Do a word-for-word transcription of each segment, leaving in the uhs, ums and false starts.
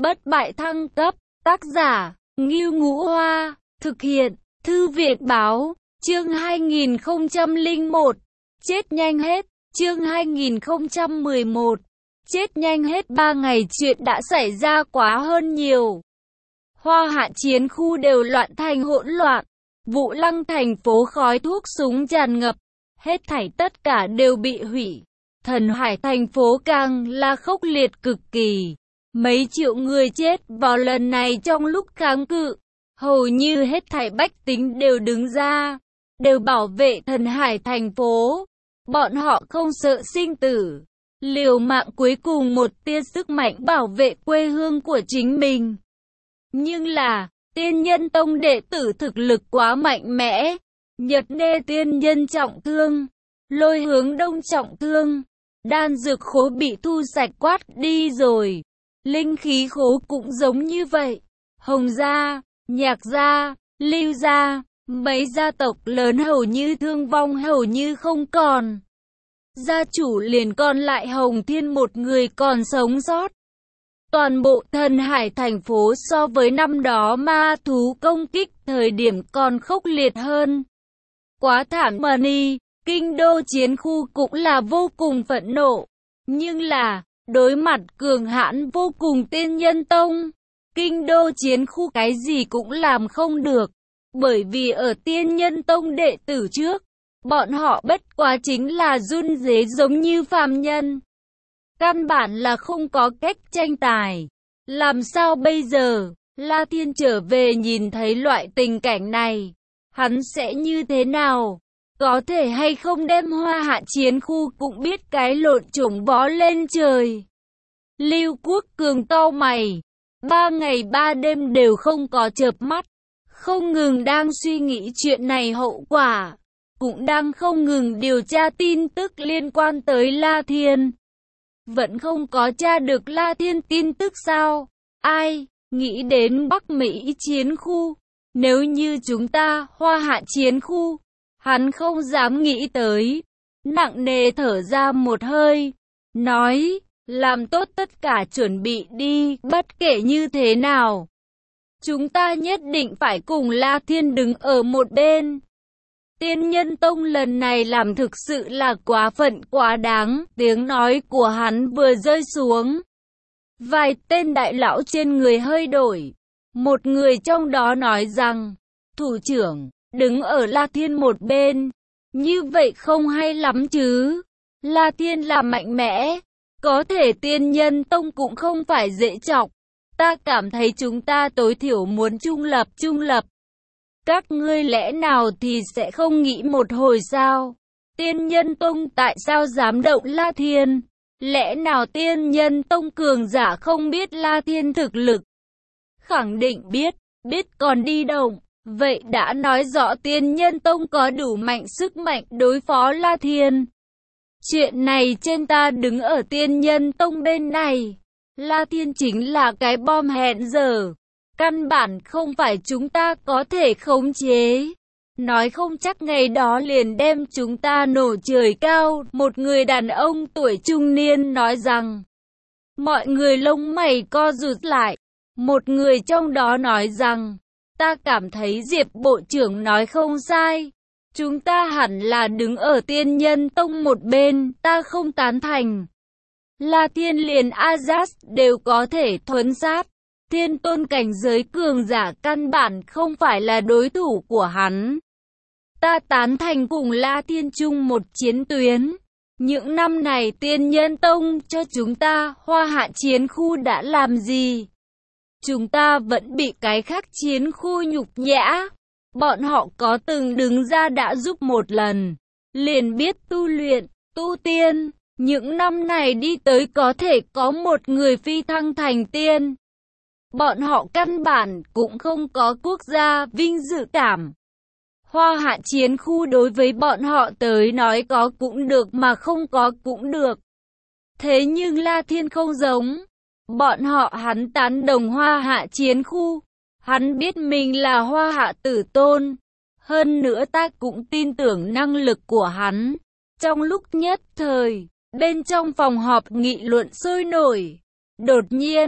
Bất bại thăng cấp, tác giả, Ngưu Ngũ Hoa, thực hiện, Thư viện Báo, chương hai nghìn không trăm lẻ một, chết nhanh hết, chương hai nghìn không trăm mười một, chết nhanh hết ba ngày chuyện đã xảy ra quá hơn nhiều. Hoa Hạ chiến khu đều loạn thành hỗn loạn, Vũ Lăng thành phố khói thuốc súng tràn ngập, hết thảy tất cả đều bị hủy. Thần Hải thành phố càng là khốc liệt cực kỳ. Mấy triệu người chết vào lần này trong lúc kháng cự. Hầu như hết thảy bách tính đều đứng ra, đều bảo vệ Thần Hải thành phố. Bọn họ không sợ sinh tử, liều mạng cuối cùng một tia sức mạnh bảo vệ quê hương của chính mình. Nhưng là, Tiên Nhân Tông đệ tử thực lực quá mạnh mẽ. Nhật Nê tiên nhân trọng thương, Lôi Hướng Đông trọng thương, đan dược khố bị thu sạch quát đi rồi. Linh khí khố cũng giống như vậy. Hồng gia, Nhạc gia, Lưu gia, mấy gia tộc lớn hầu như thương vong hầu như không còn. Gia chủ liền còn lại Hồng Thiên một người còn sống sót. Toàn bộ Thần Hải thành phố so với năm đó ma thú công kích thời điểm còn khốc liệt hơn. Quá thảm mà đi, kinh đô chiến khu cũng là vô cùng phẫn nộ. Nhưng là, đối mặt cường hãn vô cùng Tiên Nhân Tông, kinh đô chiến khu cái gì cũng làm không được. Bởi vì ở Tiên Nhân Tông đệ tử trước, bọn họ bất quá chính là run rế giống như phàm nhân. Căn bản là không có cách tranh tài. Làm sao bây giờ, La Thiên trở về nhìn thấy loại tình cảnh này, hắn sẽ như thế nào? Có thể hay không đem Hoa Hạ chiến khu cũng biết cái lộn trùng bó lên trời. Lưu Quốc Cường cau mày, ba ngày ba đêm đều không có chợp mắt, không ngừng đang suy nghĩ chuyện này hậu quả, cũng đang không ngừng điều tra tin tức liên quan tới La Thiên. Vẫn không có tra được La Thiên tin tức sao? Ai, nghĩ đến Bắc Mỹ chiến khu, nếu như chúng ta Hoa Hạ chiến khu, hắn không dám nghĩ tới. Nặng nề thở ra một hơi, nói, làm tốt tất cả chuẩn bị đi, bất kể như thế nào. Chúng ta nhất định phải cùng La Thiên đứng ở một bên. Tiên Nhân Tông lần này làm thực sự là quá phận quá đáng. Tiếng nói của hắn vừa rơi xuống, vài tên đại lão trên người hơi đổi. Một người trong đó nói rằng, thủ trưởng, đứng ở La Thiên một bên, như vậy không hay lắm chứ. La Thiên là mạnh mẽ, có thể Tiên Nhân Tông cũng không phải dễ chọc. Ta cảm thấy chúng ta tối thiểu muốn trung lập, trung lập. Các ngươi lẽ nào thì sẽ không nghĩ một hồi sao? Tiên Nhân Tông tại sao dám động La Thiên? Lẽ nào Tiên Nhân Tông cường giả không biết La Thiên thực lực? Khẳng định biết, biết còn đi động. Vậy đã nói rõ Tiên Nhân Tông có đủ mạnh sức mạnh đối phó La Thiên. Chuyện này trên ta đứng ở Tiên Nhân Tông bên này. La Thiên chính là cái bom hẹn giờ. Căn bản không phải chúng ta có thể khống chế. Nói không chắc ngày đó liền đem chúng ta nổ trời cao. Một người đàn ông tuổi trung niên nói rằng. Mọi người lông mày co rụt lại. Một người trong đó nói rằng. Ta cảm thấy Diệp Bộ trưởng nói không sai. Chúng ta hẳn là đứng ở Tiên Nhân Tông một bên. Ta không tán thành. La Thiên liền Azaz đều có thể thuấn sát. Thiên tôn cảnh giới cường giả căn bản không phải là đối thủ của hắn. Ta tán thành cùng La Thiên chung một chiến tuyến. Những năm này Tiên Nhân Tông cho chúng ta Hoa Hạ chiến khu đã làm gì? Chúng ta vẫn bị cái khác chiến khu nhục nhã. Bọn họ có từng đứng ra đã giúp một lần, liền biết tu luyện, tu tiên. Những năm này đi tới có thể có một người phi thăng thành tiên. Bọn họ căn bản cũng không có quốc gia vinh dự cảm. Hoa Hạ chiến khu đối với bọn họ tới nói có cũng được mà không có cũng được. Thế nhưng La Thiên không giống. Bọn họ hắn tán đồng Hoa Hạ chiến khu. Hắn biết mình là Hoa Hạ tử tôn. Hơn nữa ta cũng tin tưởng năng lực của hắn. Trong lúc nhất thời, bên trong phòng họp nghị luận sôi nổi. Đột nhiên,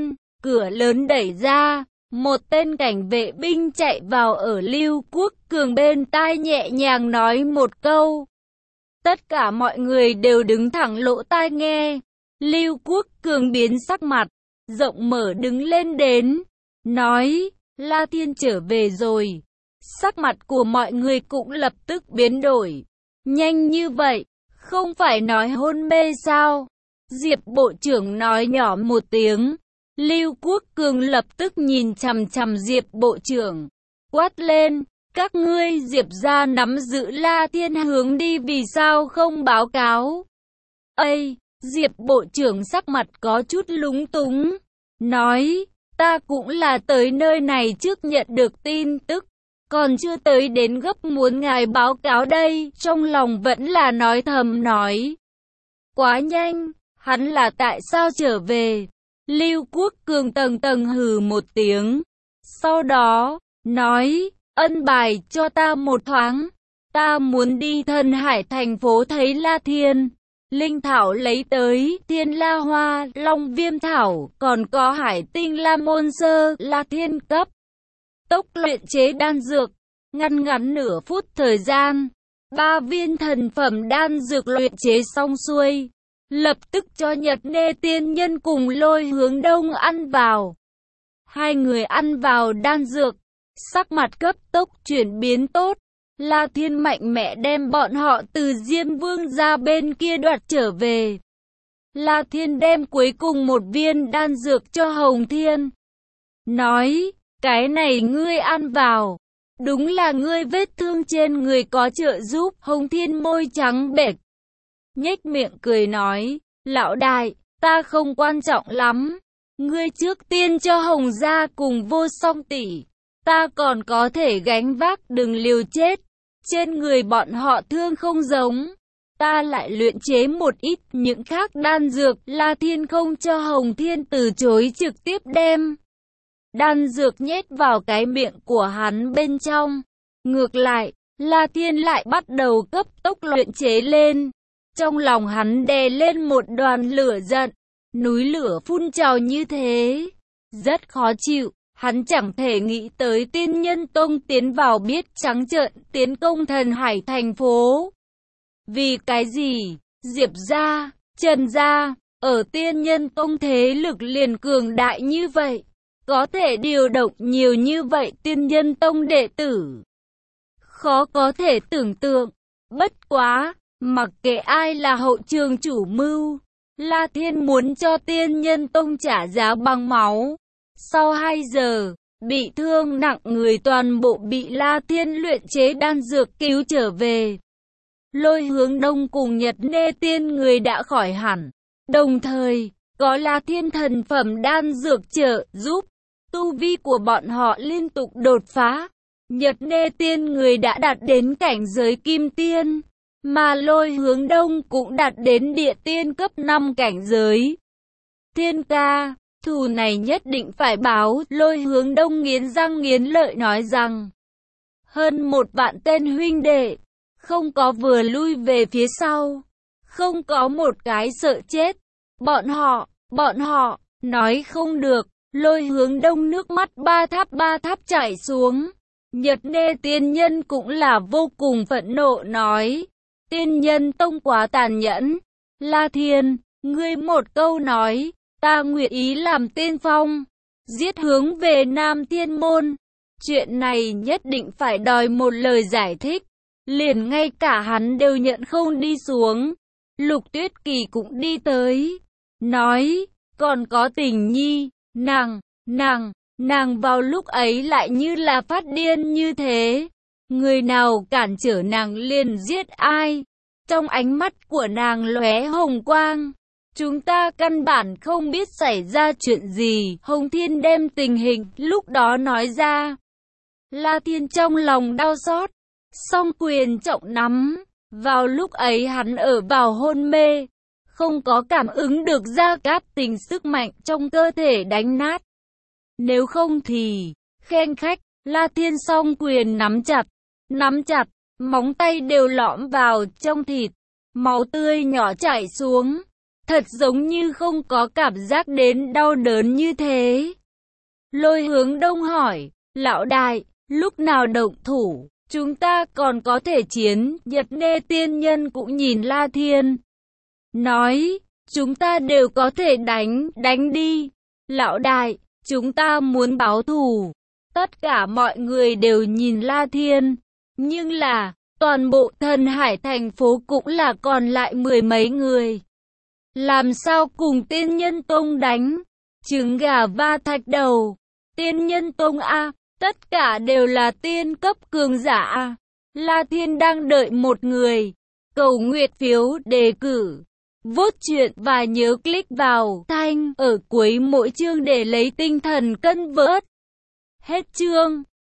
cửa lớn đẩy ra, một tên cảnh vệ binh chạy vào ở Lưu Quốc Cường bên tai nhẹ nhàng nói một câu. Tất cả mọi người đều đứng thẳng lỗ tai nghe. Lưu Quốc Cường biến sắc mặt, rộng mở đứng lên đến, nói, La Thiên trở về rồi. Sắc mặt của mọi người cũng lập tức biến đổi. Nhanh như vậy, không phải nói hôn mê sao? Diệp Bộ trưởng nói nhỏ một tiếng. Lưu Quốc Cường lập tức nhìn chằm chằm Diệp Bộ trưởng, quát lên, các ngươi Diệp gia nắm giữ La Thiên hướng đi vì sao không báo cáo? Ây, Diệp Bộ trưởng sắc mặt có chút lúng túng, nói, ta cũng là tới nơi này trước nhận được tin tức, còn chưa tới đến gấp muốn ngài báo cáo đây, trong lòng vẫn là nói thầm nói. Quá nhanh, hắn là tại sao trở về? Lưu Quốc Cường tầng tầng hừ một tiếng, sau đó, nói, ân bài cho ta một thoáng, ta muốn đi Thần Hải thành phố thấy La Thiên. Linh thảo lấy tới, Thiên La Hoa, Long Viêm thảo, còn có Hải Tinh La Môn Sơ, La Thiên cấp. Tốc luyện chế đan dược, ngăn ngắn nửa phút thời gian, ba viên thần phẩm đan dược luyện chế xong xuôi. Lập tức cho Nhật Nê tiên nhân cùng Lôi Hướng Đông ăn vào. Hai người ăn vào đan dược, sắc mặt cấp tốc chuyển biến tốt. La Thiên mạnh mẽ đem bọn họ từ Diêm Vương ra bên kia đoạt trở về. La Thiên đem cuối cùng một viên đan dược cho Hồng Thiên. Nói, cái này ngươi ăn vào. Đúng là ngươi vết thương trên người có trợ giúp. Hồng Thiên môi trắng bệch, nhếch miệng cười nói, lão đại, ta không quan trọng lắm. Ngươi trước tiên cho Hồng gia cùng Vô Song tỷ, ta còn có thể gánh vác, đừng liều chết. Trên người bọn họ thương không giống, ta lại luyện chế một ít những khác đan dược. La Thiên không cho Hồng Thiên từ chối, trực tiếp đem đan dược nhét vào cái miệng của hắn bên trong. Ngược lại, La Thiên lại bắt đầu cấp tốc luyện chế lên. Trong lòng hắn đè lên một đoàn lửa giận, núi lửa phun trào như thế, rất khó chịu. Hắn chẳng thể nghĩ tới Tiên Nhân Tông tiến vào biết trắng trợn tiến công Thần Hải thành phố. Vì cái gì? Diệp gia, Trần gia, ở Tiên Nhân Tông thế lực liền cường đại như vậy, có thể điều động nhiều như vậy Tiên Nhân Tông đệ tử. Khó có thể tưởng tượng, bất quá, mặc kệ ai là hậu trường chủ mưu, La Thiên muốn cho Tiên Nhân Tông trả giá bằng máu. Sau hai giờ, bị thương nặng người toàn bộ bị La Thiên luyện chế đan dược cứu trở về. Lôi Hướng Đông cùng Nhật Nê tiên người đã khỏi hẳn. Đồng thời, có La Thiên thần phẩm đan dược trợ giúp, tu vi của bọn họ liên tục đột phá. Nhật Nê tiên người đã đạt đến cảnh giới kim tiên, mà Lôi Hướng Đông cũng đạt đến địa tiên cấp năm cảnh giới. Thiên ca, thù này nhất định phải báo. Lôi Hướng Đông nghiến răng nghiến lợi nói rằng, hơn một vạn tên huynh đệ, không có vừa lui về phía sau, không có một cái sợ chết. Bọn họ, bọn họ, nói không được. Lôi Hướng Đông nước mắt ba tháp ba tháp chảy xuống. Nhật Nê tiên nhân cũng là vô cùng phẫn nộ nói, Tiên Nhân Tông quá tàn nhẫn. La Thiên, ngươi một câu nói, ta nguyện ý làm tiên phong, giết hướng về Nam Thiên Môn. Chuyện này nhất định phải đòi một lời giải thích. Liền ngay cả hắn đều nhận không đi xuống. Lục Tuyết Kỳ cũng đi tới, nói, còn có Tình Nhi, nàng, nàng, nàng vào lúc ấy lại như là phát điên như thế. Người nào cản trở nàng liền giết ai. Trong ánh mắt của nàng lóe hồng quang. Chúng ta căn bản không biết xảy ra chuyện gì. Hồng Thiên đem tình hình lúc đó nói ra. La Thiên trong lòng đau xót, song quyền trọng nắm. Vào lúc ấy hắn ở vào hôn mê, không có cảm ứng được Gia Cát Tình sức mạnh trong cơ thể đánh nát. Nếu không thì, khen khách, La Thiên song quyền nắm chặt, nắm chặt, móng tay đều lõm vào trong thịt, máu tươi nhỏ chảy xuống. thật giống như không có cảm giác đến đau đớn như thế. Lôi Hướng Đông hỏi, lão đại, lúc nào động thủ, chúng ta còn có thể chiến. Nhật Nê tiên nhân cũng nhìn La Thiên, nói, chúng ta đều có thể đánh, đánh đi. Lão đại, chúng ta muốn báo thù. Tất cả mọi người đều nhìn La Thiên, nhưng là, toàn bộ Thần Hải thành phố cũng là còn lại mười mấy người. Làm sao cùng Tiên Nhân Tông đánh? Trứng gà va thạch đầu. Tiên Nhân Tông A, tất cả đều là tiên cấp cường giả A. La Thiên đang đợi một người. Cầu nguyện phiếu đề cử. Vốt chuyện và nhớ click vào thanh ở cuối mỗi chương để lấy tinh thần cân vớt. Hết chương.